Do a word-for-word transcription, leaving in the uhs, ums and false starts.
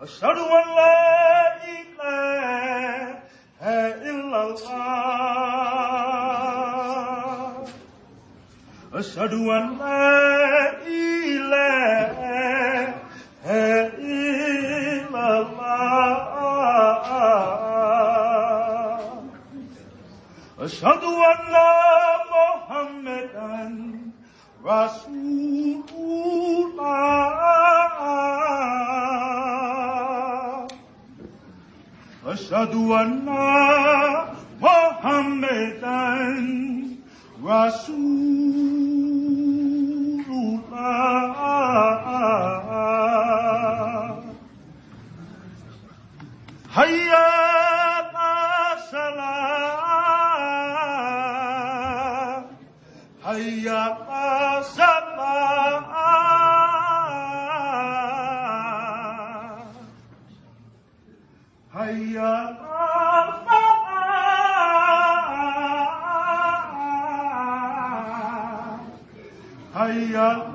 أشهد أن لا إله إلا الله أشهد أن لا إله إلا الله أشهد أن محمدا رسول الله أشهد أن محمدا رسول الله حي على الصلاة حي على الصلاة حي على الصلاة حي على